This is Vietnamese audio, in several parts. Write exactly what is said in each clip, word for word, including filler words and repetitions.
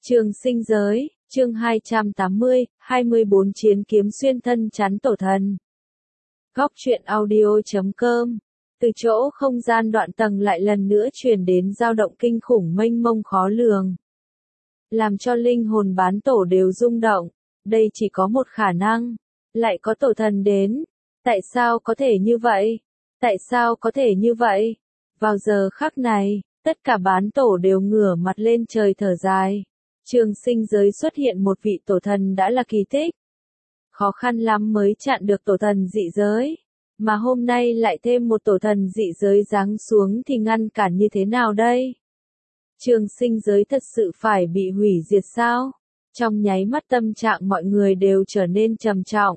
Trường sinh giới, chương hai trăm tám mươi, hai mươi bốn chiến kiếm xuyên thân chắn tổ thần. Góc truyện audio chấm com. Từ chỗ không gian đoạn tầng lại lần nữa truyền đến dao động kinh khủng mênh mông khó lường. Làm cho linh hồn bán tổ đều rung động. Đây chỉ có một khả năng. Lại có tổ thần đến. Tại sao có thể như vậy? Tại sao có thể như vậy? Vào giờ khắc này, tất cả bán tổ đều ngửa mặt lên trời thở dài. Trường sinh giới xuất hiện một vị tổ thần đã là kỳ tích. Khó khăn lắm mới chặn được tổ thần dị giới. Mà hôm nay lại thêm một tổ thần dị giới giáng xuống thì ngăn cản như thế nào đây? Trường sinh giới thật sự phải bị hủy diệt sao? Trong nháy mắt tâm trạng mọi người đều trở nên trầm trọng.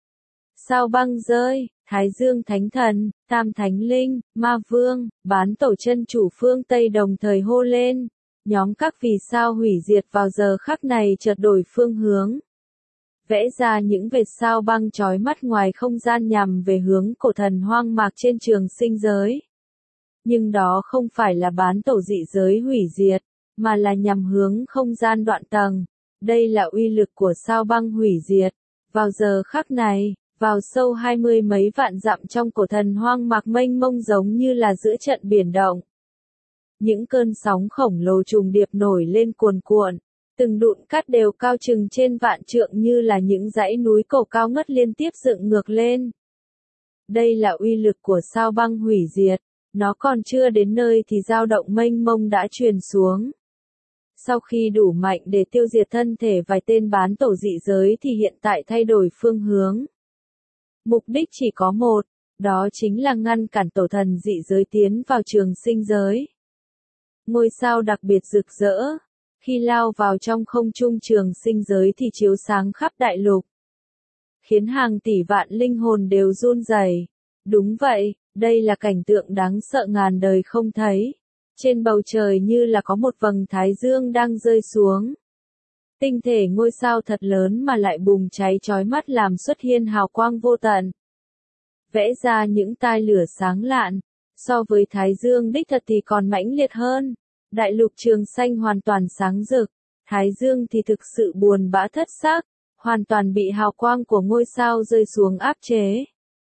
Sao băng rơi, Thái Dương Thánh Thần, Tam Thánh Linh, Ma Vương, bán tổ chân chủ phương Tây đồng thời hô lên. Nhóm các vì sao hủy diệt vào giờ khắc này chợt đổi phương hướng. Vẽ ra những vệt sao băng chói mắt ngoài không gian nhằm về hướng cổ thần hoang mạc trên trường sinh giới. Nhưng đó không phải là bán tổ dị giới hủy diệt, mà là nhằm hướng không gian đoạn tầng. Đây là uy lực của sao băng hủy diệt. Vào giờ khắc này, vào sâu hai mươi mấy vạn dặm trong cổ thần hoang mạc mênh mông giống như là giữa trận biển động. Những cơn sóng khổng lồ trùng điệp nổi lên cuồn cuộn, từng đụn cát đều cao chừng trên vạn trượng như là những dãy núi cổ cao ngất liên tiếp dựng ngược lên. Đây là uy lực của sao băng hủy diệt, nó còn chưa đến nơi thì dao động mênh mông đã truyền xuống. Sau khi đủ mạnh để tiêu diệt thân thể vài tên bán tổ dị giới thì hiện tại thay đổi phương hướng. Mục đích chỉ có một, đó chính là ngăn cản tổ thần dị giới tiến vào trường sinh giới. Ngôi sao đặc biệt rực rỡ, khi lao vào trong không trung trường sinh giới thì chiếu sáng khắp đại lục. Khiến hàng tỷ vạn linh hồn đều run rẩy. Đúng vậy, đây là cảnh tượng đáng sợ ngàn đời không thấy. Trên bầu trời như là có một vầng thái dương đang rơi xuống. Tinh thể ngôi sao thật lớn mà lại bùng cháy chói mắt làm xuất hiện hào quang vô tận. Vẽ ra những tai lửa sáng lạn. So với Thái Dương đích thật thì còn mãnh liệt hơn. Đại lục trường xanh hoàn toàn sáng rực. Thái Dương thì thực sự buồn bã thất xác, hoàn toàn bị hào quang của ngôi sao rơi xuống áp chế.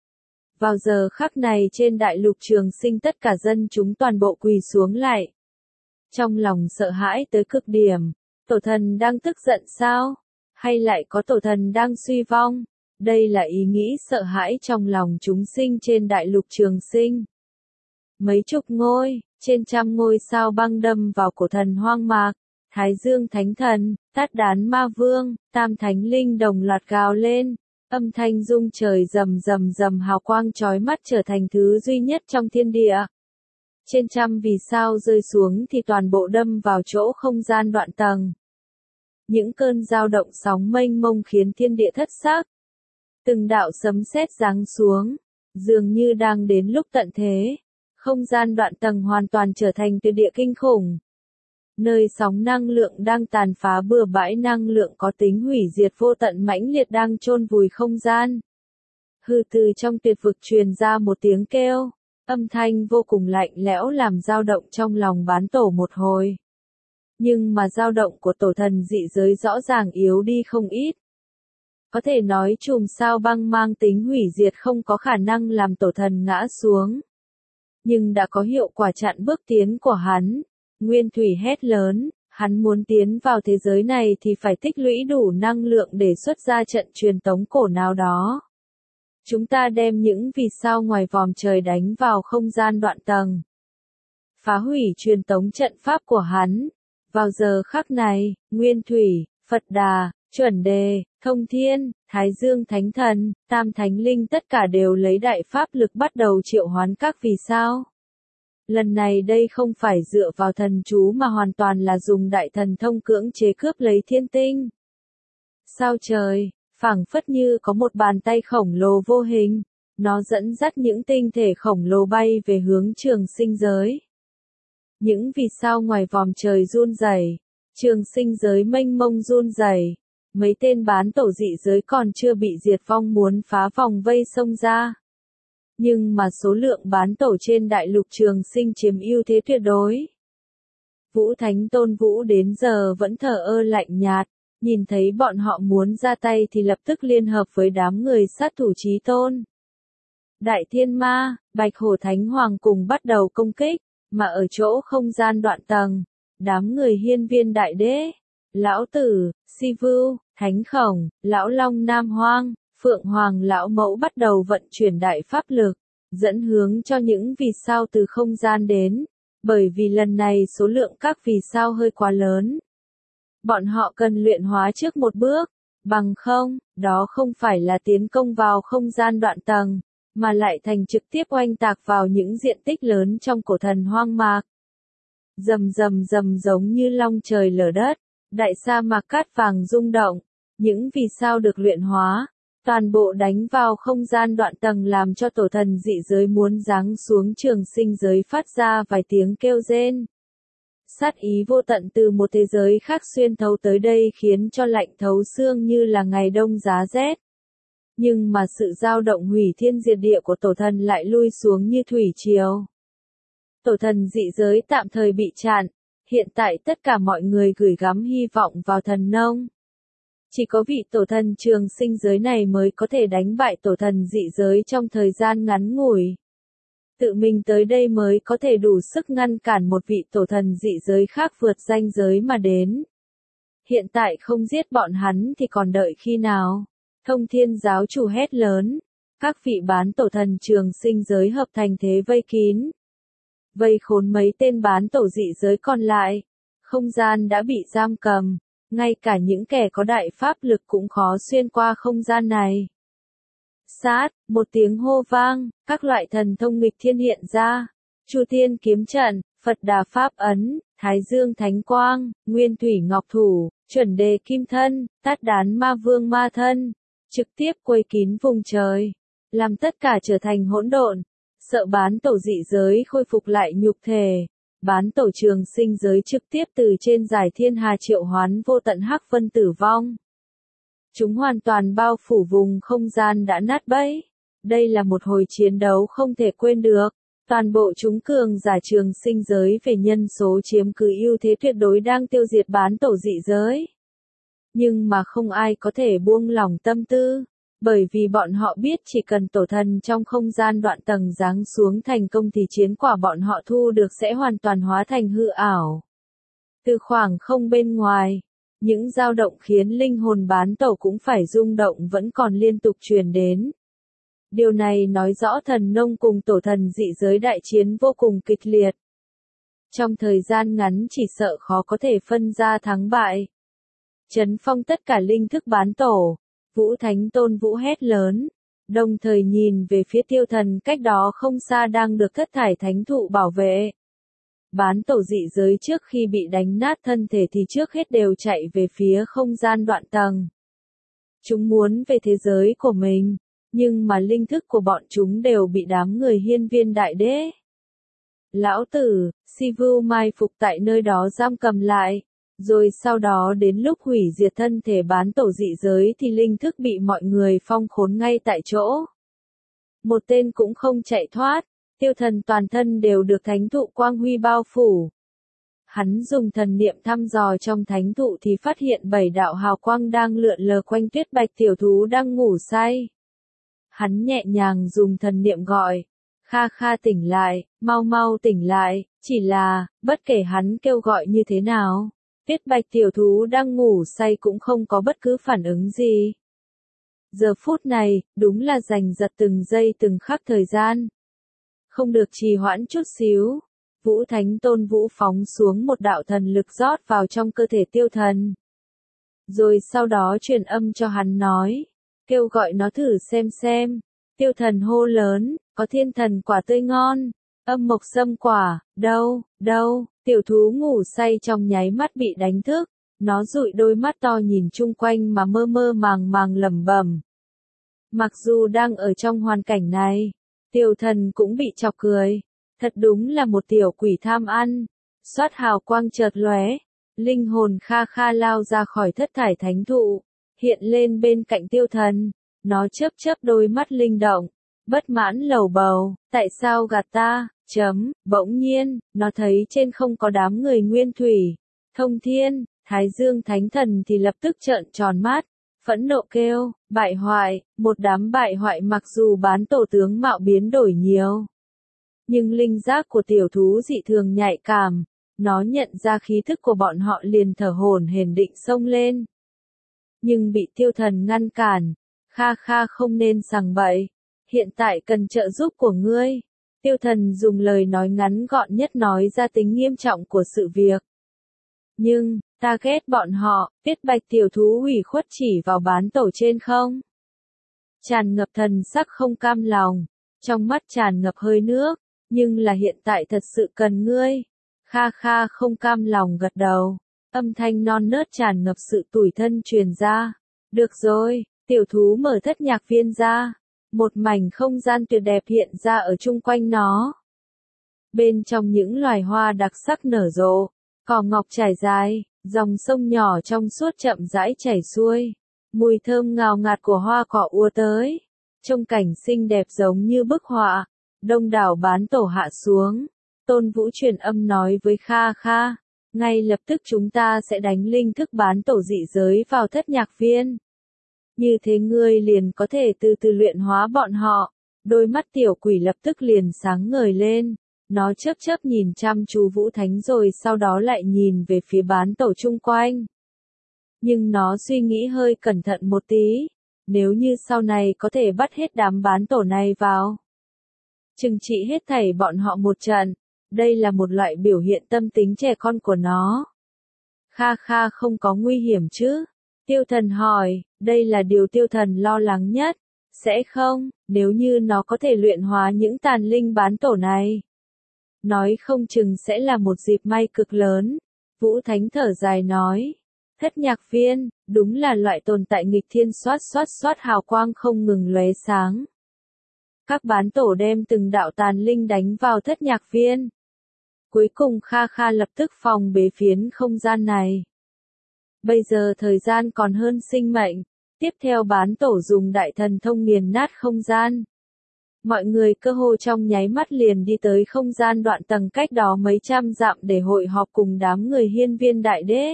Vào giờ khắc này trên đại lục trường sinh tất cả dân chúng toàn bộ quỳ xuống lại. Trong lòng sợ hãi tới cực điểm. Tổ thần đang tức giận sao? Hay lại có tổ thần đang suy vong? Đây là ý nghĩ sợ hãi trong lòng chúng sinh trên đại lục trường sinh. Mấy chục ngôi, trên trăm ngôi sao băng đâm vào cổ thần hoang mạc, Thái Dương Thánh Thần, Tát Đán Ma Vương, Tam Thánh Linh đồng loạt gào lên, âm thanh rung trời rầm rầm rầm hào quang chói mắt trở thành thứ duy nhất trong thiên địa. Trên trăm vì sao rơi xuống thì toàn bộ đâm vào chỗ không gian đoạn tầng. Những cơn dao động sóng mênh mông khiến thiên địa thất xác. Từng đạo sấm sét giáng xuống, dường như đang đến lúc tận thế. Không gian đoạn tầng hoàn toàn trở thành tuyệt địa kinh khủng. Nơi sóng năng lượng đang tàn phá bừa bãi năng lượng có tính hủy diệt vô tận mãnh liệt đang chôn vùi không gian. Hư từ trong tuyệt vực truyền ra một tiếng kêu, âm thanh vô cùng lạnh lẽo làm dao động trong lòng bán tổ một hồi. Nhưng mà dao động của tổ thần dị giới rõ ràng yếu đi không ít. Có thể nói chùm sao băng mang tính hủy diệt không có khả năng làm tổ thần ngã xuống. Nhưng đã có hiệu quả chặn bước tiến của hắn. Nguyên Thủy hét lớn, hắn muốn tiến vào thế giới này thì phải tích lũy đủ năng lượng để xuất ra trận truyền tống cổ nào đó. Chúng ta đem những vì sao ngoài vòm trời đánh vào không gian đoạn tầng. Phá hủy truyền tống trận pháp của hắn. Vào giờ khắc này, Nguyên Thủy, Phật Đà, Chuẩn Đề, Thông Thiên, Thái Dương Thánh Thần, Tam Thánh Linh tất cả đều lấy đại pháp lực bắt đầu triệu hoán các vì sao. Lần này đây không phải dựa vào thần chú mà hoàn toàn là dùng đại thần thông cưỡng chế cướp lấy thiên tinh. Sao trời, phảng phất như có một bàn tay khổng lồ vô hình, nó dẫn dắt những tinh thể khổng lồ bay về hướng trường sinh giới. Những vì sao ngoài vòm trời run rẩy, trường sinh giới mênh mông run rẩy. Mấy tên bán tổ dị giới còn chưa bị diệt vong muốn phá vòng vây xông ra. Nhưng mà số lượng bán tổ trên đại lục trường sinh chiếm ưu thế tuyệt đối. Vũ Thánh Tôn Vũ đến giờ vẫn thờ ơ lạnh nhạt, nhìn thấy bọn họ muốn ra tay thì lập tức liên hợp với đám người sát thủ Chí Tôn. Đại Thiên Ma, Bạch Hổ Thánh Hoàng cùng bắt đầu công kích, mà ở chỗ không gian đoạn tầng, đám người Hiên Viên Đại Đế, Lão Tử, Si Vưu, Thánh Khổng, Lão Long Nam Hoang, Phượng Hoàng Lão Mẫu bắt đầu vận chuyển đại pháp lực, dẫn hướng cho những vì sao từ không gian đến, bởi vì lần này số lượng các vì sao hơi quá lớn. Bọn họ cần luyện hóa trước một bước, bằng không, đó không phải là tiến công vào không gian đoạn tầng, mà lại thành trực tiếp oanh tạc vào những diện tích lớn trong cổ thần hoang mạc. Rầm rầm rầm giống như long trời lở đất, đại sa mạc cát vàng rung động, những vì sao được luyện hóa, toàn bộ đánh vào không gian đoạn tầng làm cho tổ thần dị giới muốn giáng xuống trường sinh giới phát ra vài tiếng kêu rên. Sát ý vô tận từ một thế giới khác xuyên thấu tới đây khiến cho lạnh thấu xương như là ngày đông giá rét. Nhưng mà sự dao động hủy thiên diệt địa của tổ thần lại lui xuống như thủy triều. Tổ thần dị giới tạm thời bị chặn, hiện tại tất cả mọi người gửi gắm hy vọng vào thần nông. Chỉ có vị tổ thần trường sinh giới này mới có thể đánh bại tổ thần dị giới trong thời gian ngắn ngủi. Tự mình tới đây mới có thể đủ sức ngăn cản một vị tổ thần dị giới khác vượt ranh giới mà đến. Hiện tại không giết bọn hắn thì còn đợi khi nào? Thông Thiên giáo chủ hét lớn, các vị bán tổ thần trường sinh giới hợp thành thế vây kín. Vây khốn mấy tên bán tổ dị giới còn lại, không gian đã bị giam cầm, ngay cả những kẻ có đại pháp lực cũng khó xuyên qua không gian này. Sát, một tiếng hô vang, các loại thần thông nghịch thiên hiện ra, Chu Thiên kiếm trận, Phật Đà pháp ấn, Thái Dương thánh quang, Nguyên thủy ngọc thủ, Chuẩn đề kim thân, Tát đán ma vương ma thân, trực tiếp quây kín vùng trời, làm tất cả trở thành hỗn độn. Sợ bán tổ dị giới khôi phục lại nhục thể, bán tổ trường sinh giới trực tiếp từ trên giải thiên hà triệu hoán vô tận hắc vân tử vong. Chúng hoàn toàn bao phủ vùng không gian đã nát bấy. Đây là một hồi chiến đấu không thể quên được. Toàn bộ chúng cường giả trường sinh giới về nhân số chiếm cứ ưu thế tuyệt đối đang tiêu diệt bán tổ dị giới. Nhưng mà không ai có thể buông lỏng tâm tư. Bởi vì bọn họ biết chỉ cần tổ thần trong không gian đoạn tầng giáng xuống thành công thì chiến quả bọn họ thu được sẽ hoàn toàn hóa thành hư ảo. Từ khoảng không bên ngoài, những dao động khiến linh hồn bán tổ cũng phải rung động vẫn còn liên tục truyền đến. Điều này nói rõ thần nông cùng tổ thần dị giới đại chiến vô cùng kịch liệt. Trong thời gian ngắn chỉ sợ khó có thể phân ra thắng bại. Chấn phong tất cả linh thức bán tổ. Vũ Thánh Tôn Vũ hét lớn, đồng thời nhìn về phía tiêu thần cách đó không xa đang được thất thải thánh thụ bảo vệ. Bán tổ dị giới trước khi bị đánh nát thân thể thì trước hết đều chạy về phía không gian đoạn tầng. Chúng muốn về thế giới của mình, nhưng mà linh thức của bọn chúng đều bị đám người Hiên Viên Đại Đế, Lão Tử, Si Vưu mai phục tại nơi đó giam cầm lại. Rồi sau đó đến lúc hủy diệt thân thể bán tổ dị giới thì linh thức bị mọi người phong khốn ngay tại chỗ. Một tên cũng không chạy thoát, tiêu thần toàn thân đều được thánh thụ quang huy bao phủ. Hắn dùng thần niệm thăm dò trong thánh thụ thì phát hiện bảy đạo hào quang đang lượn lờ quanh Tuyết Bạch tiểu thú đang ngủ say. Hắn nhẹ nhàng dùng thần niệm gọi, Kha Kha tỉnh lại, mau mau tỉnh lại, chỉ là, bất kể hắn kêu gọi như thế nào. Tuyết Bạch tiểu thú đang ngủ say cũng không có bất cứ phản ứng gì. Giờ phút này, đúng là giành giật từng giây từng khắc thời gian. Không được trì hoãn chút xíu. Vũ Thánh Tôn Vũ phóng xuống một đạo thần lực rót vào trong cơ thể tiêu thần. Rồi sau đó truyền âm cho hắn nói, kêu gọi nó thử xem xem. Tiêu thần hô lớn, có thiên thần quả tươi ngon, âm mộc sâm quả, đâu, đâu. Tiểu thú ngủ say trong nháy mắt bị đánh thức, nó dụi đôi mắt to nhìn chung quanh mà mơ mơ màng màng lẩm bẩm. Mặc dù đang ở trong hoàn cảnh này, tiêu thần cũng bị chọc cười, thật đúng là một tiểu quỷ tham ăn. Xoát hào quang chợt lóe, linh hồn Kha Kha lao ra khỏi thất thải thánh thụ, hiện lên bên cạnh tiêu thần, nó chớp chớp đôi mắt linh động, bất mãn lầu bầu, tại sao gạt ta? Chấm, bỗng nhiên, nó thấy trên không có đám người Nguyên Thủy, Thông Thiên, Thái Dương Thánh Thần thì lập tức trợn tròn mắt, phẫn nộ kêu, bại hoại, một đám bại hoại. Mặc dù bán tổ tướng mạo biến đổi nhiều, nhưng linh giác của tiểu thú dị thường nhạy cảm, nó nhận ra khí thức của bọn họ liền thở hổn hển định xông lên. Nhưng bị Tiêu Thần ngăn cản, Kha Kha không nên sằng bậy, hiện tại cần trợ giúp của ngươi. Tiêu Thần dùng lời nói ngắn gọn nhất nói ra tính nghiêm trọng của sự việc. Nhưng, ta ghét bọn họ, biết Bạch tiểu thú ủy khuất chỉ vào bán tổ trên không. Tràn ngập thần sắc không cam lòng, trong mắt tràn ngập hơi nước, nhưng là hiện tại thật sự cần ngươi. Kha Kha không cam lòng gật đầu, âm thanh non nớt tràn ngập sự tủi thân truyền ra. Được rồi, tiểu thú mở thất nhạc viên ra. Một mảnh không gian tuyệt đẹp hiện ra ở chung quanh nó. Bên trong những loài hoa đặc sắc nở rộ, cỏ ngọc trải dài, dòng sông nhỏ trong suốt chậm rãi chảy xuôi. Mùi thơm ngào ngạt của hoa cỏ ùa tới. Trông cảnh xinh đẹp giống như bức họa. Đông đảo bán tổ hạ xuống. Tôn Vũ truyền âm nói với Kha Kha. Ngay lập tức chúng ta sẽ đánh linh thức bán tổ dị giới vào thất nhạc viên. Như thế ngươi liền có thể từ từ luyện hóa bọn họ. Đôi mắt tiểu quỷ lập tức liền sáng ngời lên. Nó chớp chớp nhìn chăm chú Vũ Thánh rồi sau đó lại nhìn về phía bán tổ chung quanh. Nhưng nó suy nghĩ hơi cẩn thận một tí. Nếu như sau này có thể bắt hết đám bán tổ này vào, trừng trị hết thảy bọn họ một trận. Đây là một loại biểu hiện tâm tính trẻ con của nó. Kha Kha không có nguy hiểm chứ? Tiêu Thần hỏi, đây là điều Tiêu Thần lo lắng nhất. Sẽ không, nếu như nó có thể luyện hóa những tàn linh bán tổ này. Nói không chừng sẽ là một dịp may cực lớn. Vũ Thánh thở dài nói. Thất nhạc viên, đúng là loại tồn tại nghịch thiên xoát xoát xoát hào quang không ngừng lóe sáng. Các bán tổ đem từng đạo tàn linh đánh vào thất nhạc viên. Cuối cùng Kha Kha lập tức phòng bế phiến không gian này. Bây giờ thời gian còn hơn sinh mệnh. Tiếp theo bán tổ dùng đại thần thông nghiền nát không gian. Mọi người cơ hồ trong nháy mắt liền đi tới không gian đoạn tầng cách đó mấy trăm dặm để hội họp cùng đám người hiên viên đại đế.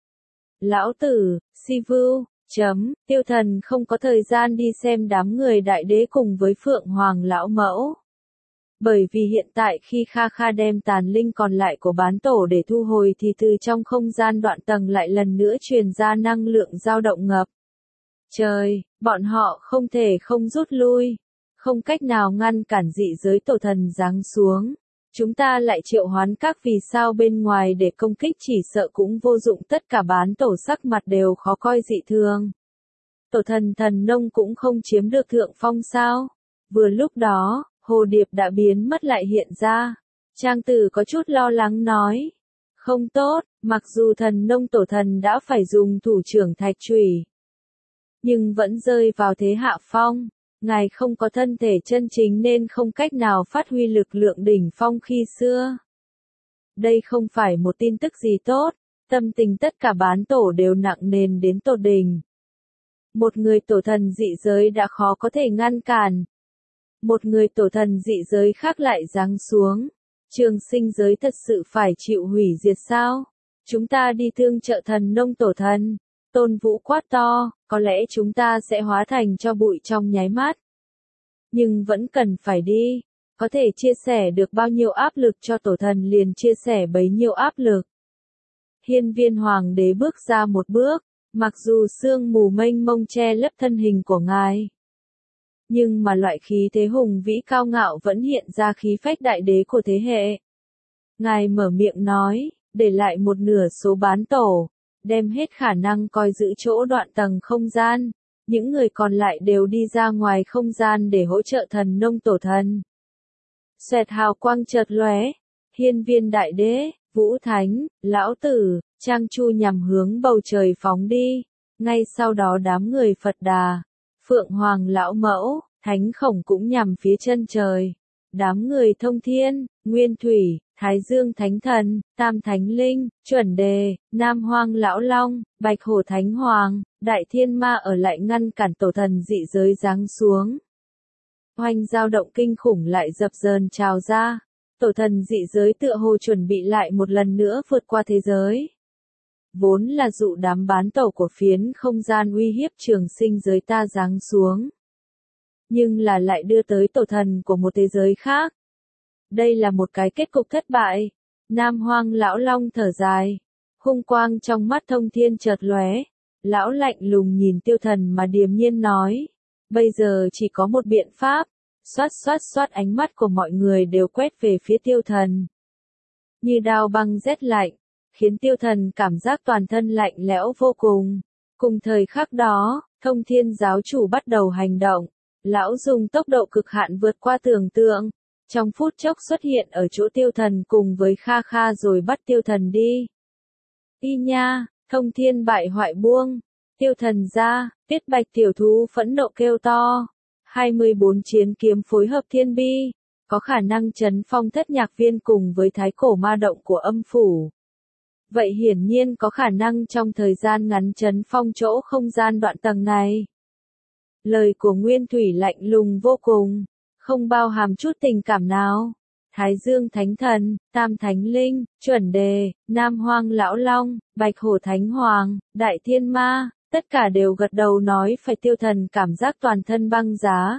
Lão tử, si vưu, chấm, Tiêu Thần không có thời gian đi xem đám người đại đế cùng với Phượng Hoàng lão mẫu. Bởi vì hiện tại khi Kha Kha đem tàn linh còn lại của bán tổ để thu hồi thì từ trong không gian đoạn tầng lại lần nữa truyền ra năng lượng dao động ngập. Trời, bọn họ không thể không rút lui. Không cách nào ngăn cản dị giới tổ thần giáng xuống. Chúng ta lại triệu hoán các vì sao bên ngoài để công kích chỉ sợ cũng vô dụng. Tất cả bán tổ sắc mặt đều khó coi dị thường. Tổ thần thần nông cũng không chiếm được thượng phong sao. Vừa lúc đó, hồ điệp đã biến mất lại hiện ra. Trang tử có chút lo lắng nói. Không tốt, mặc dù thần nông tổ thần đã phải dùng thủ trưởng thạch chùy, nhưng vẫn rơi vào thế hạ phong. Ngài không có thân thể chân chính nên không cách nào phát huy lực lượng đỉnh phong khi xưa. Đây không phải một tin tức gì tốt, tâm tình tất cả bán tổ đều nặng nề đến tột đỉnh. Một người tổ thần dị giới đã khó có thể ngăn cản. Một người tổ thần dị giới khác lại giáng xuống. Trường sinh giới thật sự phải chịu hủy diệt sao? Chúng ta đi thương trợ thần nông tổ thần. Tôn Vũ quát to, có lẽ chúng ta sẽ hóa thành cho bụi trong nháy mắt. Nhưng vẫn cần phải đi. Có thể chia sẻ được bao nhiêu áp lực cho tổ thần liền chia sẻ bấy nhiêu áp lực. Hiên viên hoàng đế bước ra một bước, mặc dù sương mù mênh mông che lấp thân hình của ngài. Nhưng mà loại khí thế hùng vĩ cao ngạo vẫn hiện ra khí phách đại đế của thế hệ. Ngài mở miệng nói, để lại một nửa số bán tổ. Đem hết khả năng coi giữ chỗ đoạn tầng không gian, những người còn lại đều đi ra ngoài không gian để hỗ trợ thần nông tổ thần. Xoẹt hào quang chợt lóe, hiên viên đại đế, Vũ Thánh, lão tử, Trang Chu nhằm hướng bầu trời phóng đi, ngay sau đó đám người Phật Đà, Phượng Hoàng lão mẫu, Thánh Khổng cũng nhằm phía chân trời. Đám người Thông Thiên, Nguyên Thủy, Thái Dương Thánh Thần, Tam Thánh Linh, Chuẩn Đề, Nam Hoang Lão Long, Bạch Hổ Thánh Hoàng, Đại Thiên Ma ở lại ngăn cản tổ thần dị giới giáng xuống. Oanh dao động kinh khủng lại dập dờn trào ra. Tổ thần dị giới tựa hồ chuẩn bị lại một lần nữa vượt qua thế giới. Vốn là dụ đám bán tổ của phiến không gian uy hiếp trường sinh giới ta giáng xuống. Nhưng là lại đưa tới tổ thần của một thế giới khác. Đây là một cái kết cục thất bại. Nam Hoang lão long thở dài. Hung quang trong mắt Thông Thiên chợt lóe. Lão lạnh lùng nhìn Tiêu Thần mà điềm nhiên nói. Bây giờ chỉ có một biện pháp. Xoát xoát xoát, ánh mắt của mọi người đều quét về phía Tiêu Thần. Như đao băng rét lạnh, khiến Tiêu Thần cảm giác toàn thân lạnh lẽo vô cùng. Cùng thời khắc đó, Thông Thiên giáo chủ bắt đầu hành động. Lão dùng tốc độ cực hạn vượt qua tưởng tượng. Trong phút chốc xuất hiện ở chỗ Tiêu Thần cùng với Kha Kha rồi bắt Tiêu Thần đi. Y nha, Thông Thiên bại hoại buông. Tiêu Thần ra, Tiết Bạch tiểu thú phẫn nộ kêu to. hai mươi bốn chiến kiếm phối hợp thiên bi, có khả năng chấn phong thất nhạc viên cùng với thái cổ ma động của âm phủ. Vậy hiển nhiên có khả năng trong thời gian ngắn chấn phong chỗ không gian đoạn tầng này. Lời của Nguyên Thủy lạnh lùng vô cùng, không bao hàm chút tình cảm nào. Thái Dương Thánh Thần, Tam Thánh Linh, Chuẩn Đề, Nam Hoang Lão Long, Bạch Hổ Thánh Hoàng, Đại Thiên Ma, tất cả đều gật đầu nói phải. Tiêu Thần cảm giác toàn thân băng giá.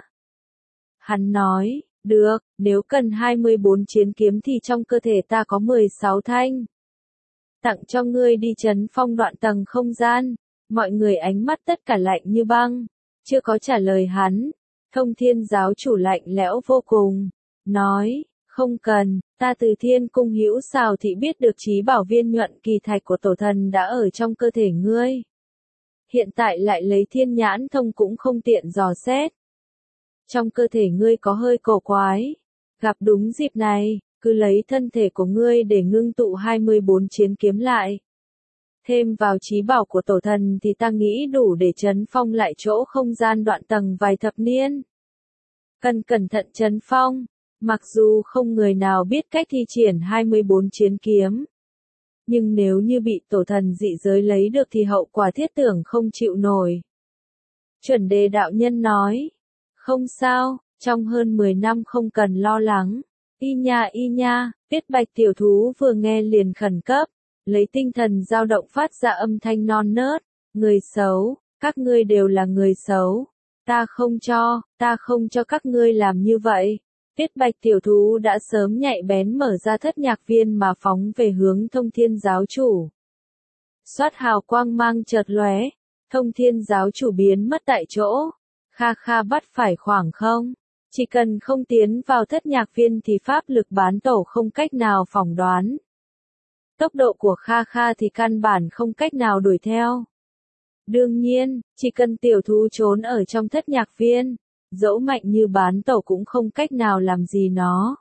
Hắn nói, được, nếu cần hai mươi bốn chiến kiếm thì trong cơ thể ta có mười sáu thanh. Tặng cho ngươi đi chấn phong đoạn tầng không gian. Mọi người ánh mắt tất cả lạnh như băng. Chưa có trả lời hắn. Thông Thiên giáo chủ lạnh lẽo vô cùng. Nói, không cần, ta từ Thiên Cung hữu xào thị biết được trí bảo viên nhuận kỳ thạch của tổ thần đã ở trong cơ thể ngươi. Hiện tại lại lấy thiên nhãn thông cũng không tiện dò xét. Trong cơ thể ngươi có hơi cổ quái. Gặp đúng dịp này, cứ lấy thân thể của ngươi để ngưng tụ hai mươi bốn chiến kiếm lại. Thêm vào trí bảo của tổ thần thì ta nghĩ đủ để chấn phong lại chỗ không gian đoạn tầng vài thập niên. Cần cẩn thận chấn phong, mặc dù không người nào biết cách thi triển hai mươi bốn chiến kiếm. Nhưng nếu như bị tổ thần dị giới lấy được thì hậu quả thiết tưởng không chịu nổi. Chuẩn Đề đạo nhân nói, không sao, trong hơn mười năm không cần lo lắng. Y nha y nha, Tiết Bạch tiểu thú vừa nghe liền khẩn cấp, lấy tinh thần dao động phát ra âm thanh non nớt, người xấu, các ngươi đều là người xấu. Ta không cho, ta không cho các ngươi làm như vậy. Tiết Bạch tiểu thú đã sớm nhạy bén mở ra thất nhạc viên mà phóng về hướng Thông Thiên giáo chủ. Xoát hào quang mang chợt lóe, Thông Thiên giáo chủ biến mất tại chỗ. Kha Kha bắt phải khoảng không. Chỉ cần không tiến vào thất nhạc viên thì pháp lực bán tổ không cách nào phỏng đoán. Tốc độ của Kha Kha thì căn bản không cách nào đuổi theo. Đương nhiên, chỉ cần tiểu thú trốn ở trong thất nhạc viên, dẫu mạnh như bán tổ cũng không cách nào làm gì nó.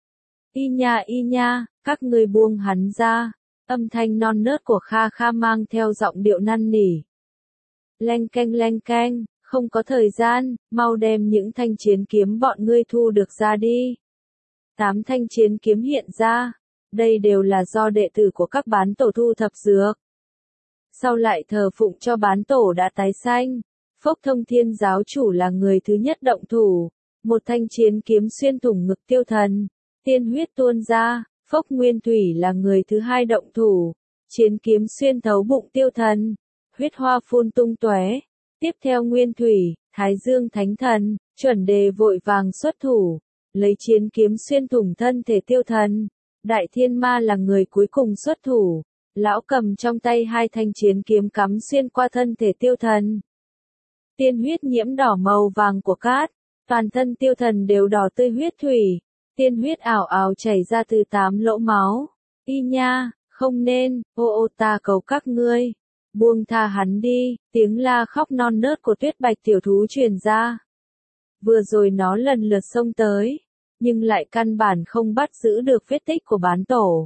Y nha y nha, các ngươi buông hắn ra. Âm thanh non nớt của Kha Kha mang theo giọng điệu năn nỉ. Leng keng leng keng, không có thời gian, mau đem những thanh chiến kiếm bọn ngươi thu được ra đi. Tám thanh chiến kiếm hiện ra, đây đều là do đệ tử của các bán tổ thu thập dược. Sau lại thờ phụng cho bán tổ đã tái sanh. Phốc Thông Thiên giáo chủ là người thứ nhất động thủ, một thanh chiến kiếm xuyên thủng ngực Tiêu Thần, tiên huyết tuôn ra. Phốc Nguyên Thủy là người thứ hai động thủ, chiến kiếm xuyên thấu bụng Tiêu Thần, huyết hoa phun tung tóe. Tiếp theo Nguyên Thủy, Thái Dương Thánh Thần, Chuẩn Đề vội vàng xuất thủ, lấy chiến kiếm xuyên thủng thân thể Tiêu Thần. Đại Thiên Ma là người cuối cùng xuất thủ, lão cầm trong tay hai thanh chiến kiếm cắm xuyên qua thân thể Tiêu Thần. Tiên huyết nhiễm đỏ màu vàng của cát, toàn thân Tiêu Thần đều đỏ tươi huyết thủy, tiên huyết ảo ảo chảy ra từ tám lỗ máu. Y nha, không nên, ô ô ta cầu các ngươi, buông tha hắn đi. Tiếng la khóc non nớt của Tuyết Bạch tiểu thú truyền ra. Vừa rồi nó lần lượt xông tới, nhưng lại căn bản không bắt giữ được vết tích của bán tổ.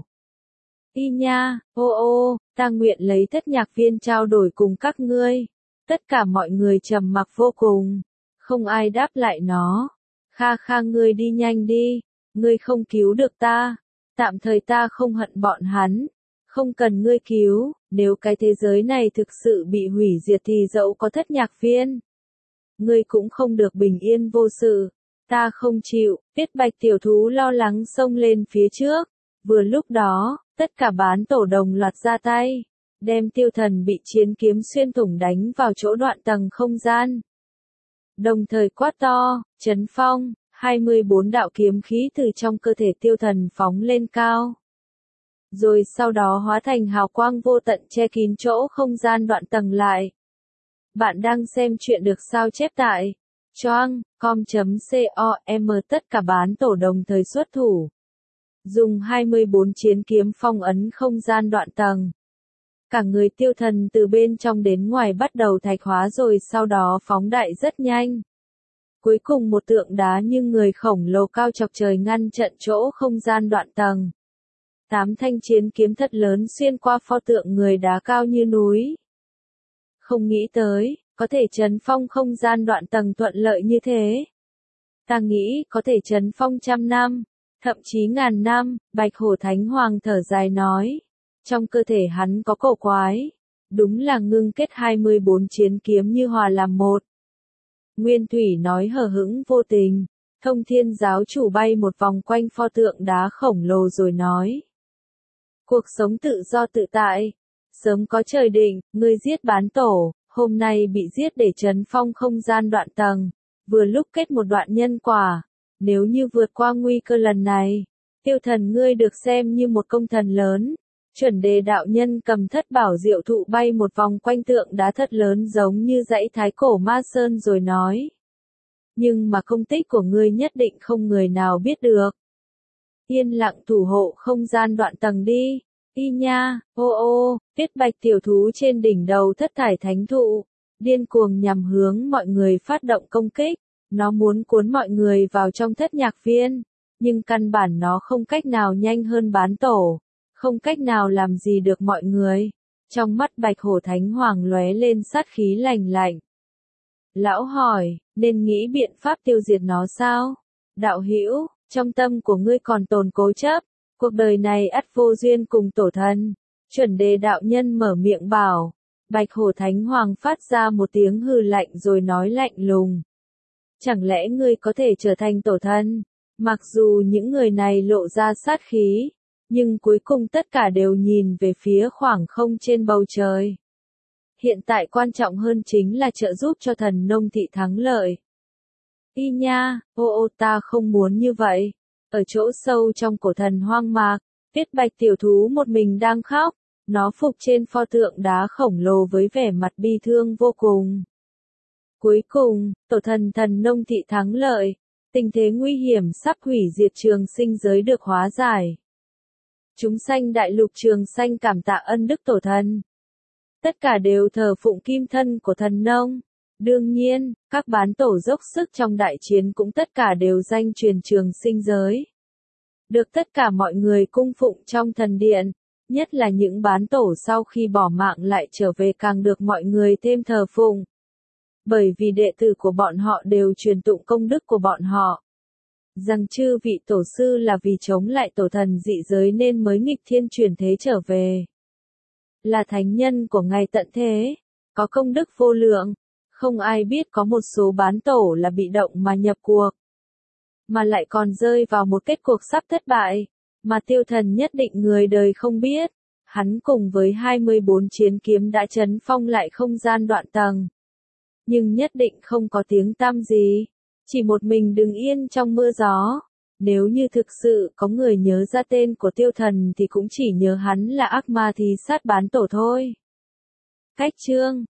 Y nha, ô ô, ta nguyện lấy thất nhạc viên trao đổi cùng các ngươi. Tất cả mọi người trầm mặc vô cùng, không ai đáp lại nó. Kha Kha ngươi đi nhanh đi, ngươi không cứu được ta, tạm thời ta không hận bọn hắn, không cần ngươi cứu, nếu cái thế giới này thực sự bị hủy diệt thì dẫu có thất nhạc viên, ngươi cũng không được bình yên vô sự. Ta không chịu, Tiết Bạch tiểu thú lo lắng xông lên phía trước. Vừa lúc đó, tất cả bán tổ đồng loạt ra tay, đem tiêu thần bị chiến kiếm xuyên thủng đánh vào chỗ đoạn tầng không gian. Đồng thời quát to, chấn phong, hai mươi bốn đạo kiếm khí từ trong cơ thể tiêu thần phóng lên cao. Rồi sau đó hóa thành hào quang vô tận che kín chỗ không gian đoạn tầng lại. Bạn đang xem chuyện được sao chép tại choang com chấm com. Tất cả bán tổ đồng thời xuất thủ, dùng hai mươi bốn chiến kiếm phong ấn không gian đoạn tầng. Cả người tiêu thần từ bên trong đến ngoài bắt đầu thạch hóa rồi sau đó phóng đại rất nhanh. Cuối cùng một tượng đá như người khổng lồ cao chọc trời ngăn trận chỗ không gian đoạn tầng. Tám thanh chiến kiếm thật lớn xuyên qua pho tượng người đá cao như núi. Không nghĩ tới, có thể trấn phong không gian đoạn tầng thuận lợi như thế. Ta nghĩ có thể trấn phong trăm năm, thậm chí ngàn năm, Bạch Hổ Thánh Hoàng thở dài nói. Trong cơ thể hắn có cổ quái, đúng là ngưng kết hai mươi bốn chiến kiếm như hòa làm một. Nguyên Thủy nói hờ hững vô tình, Thông Thiên giáo chủ bay một vòng quanh pho tượng đá khổng lồ rồi nói. Cuộc sống tự do tự tại, sớm có trời định, ngươi giết bán tổ, hôm nay bị giết để trấn phong không gian đoạn tầng, vừa lúc kết một đoạn nhân quả, nếu như vượt qua nguy cơ lần này, tiêu thần ngươi được xem như một công thần lớn. Chuẩn Đề đạo nhân cầm thất bảo diệu thụ bay một vòng quanh tượng đá thật lớn giống như dãy thái cổ ma sơn rồi nói. Nhưng mà công tích của ngươi nhất định không người nào biết được. Yên lặng thủ hộ không gian đoạn tầng đi. Y nha, ô ô, Tiết Bạch tiểu thú trên đỉnh đầu thất thải thánh thụ, điên cuồng nhằm hướng mọi người phát động công kích. Nó muốn cuốn mọi người vào trong thất nhạc viên, nhưng căn bản nó không cách nào nhanh hơn bán tổ. Không cách nào làm gì được mọi người. Trong mắt Bạch Hổ Thánh Hoàng lóe lên sát khí lạnh lạnh. Lão hỏi, nên nghĩ biện pháp tiêu diệt nó sao? Đạo hữu, trong tâm của ngươi còn tồn cố chấp, cuộc đời này ắt vô duyên cùng tổ thần. Chuẩn Đề đạo nhân mở miệng bảo. Bạch Hổ Thánh Hoàng phát ra một tiếng hừ lạnh rồi nói lạnh lùng. Chẳng lẽ ngươi có thể trở thành tổ thần? Mặc dù những người này lộ ra sát khí, nhưng cuối cùng tất cả đều nhìn về phía khoảng không trên bầu trời. Hiện tại quan trọng hơn chính là trợ giúp cho thần nông thị thắng lợi. Y nha, ô ô ta không muốn như vậy. Ở chỗ sâu trong cổ thần hoang mạc, Tiết Bạch tiểu thú một mình đang khóc. Nó phục trên pho tượng đá khổng lồ với vẻ mặt bi thương vô cùng. Cuối cùng, tổ thần thần nông thị thắng lợi. Tình thế nguy hiểm sắp hủy diệt trường sinh giới được hóa giải. Chúng sanh đại lục trường sanh cảm tạ ân đức tổ thần. Tất cả đều thờ phụng kim thân của thần nông. Đương nhiên, các bán tổ dốc sức trong đại chiến cũng tất cả đều danh truyền trường sinh giới. Được tất cả mọi người cung phụng trong thần điện, nhất là những bán tổ sau khi bỏ mạng lại trở về càng được mọi người thêm thờ phụng. Bởi vì đệ tử của bọn họ đều truyền tụng công đức của bọn họ. Rằng chư vị tổ sư là vì chống lại tổ thần dị giới nên mới nghịch thiên chuyển thế trở về. Là thánh nhân của ngày tận thế, có công đức vô lượng, không ai biết có một số bán tổ là bị động mà nhập cuộc. Mà lại còn rơi vào một kết cuộc sắp thất bại, mà tiêu thần nhất định người đời không biết. Hắn cùng với hai mươi bốn chiến kiếm đã trấn phong lại không gian đoạn tầng. Nhưng nhất định không có tiếng tăm gì. Chỉ một mình đứng yên trong mưa gió. Nếu như thực sự có người nhớ ra tên của tiêu thần thì cũng chỉ nhớ hắn là ác ma thì sát bán tổ thôi. Cách chương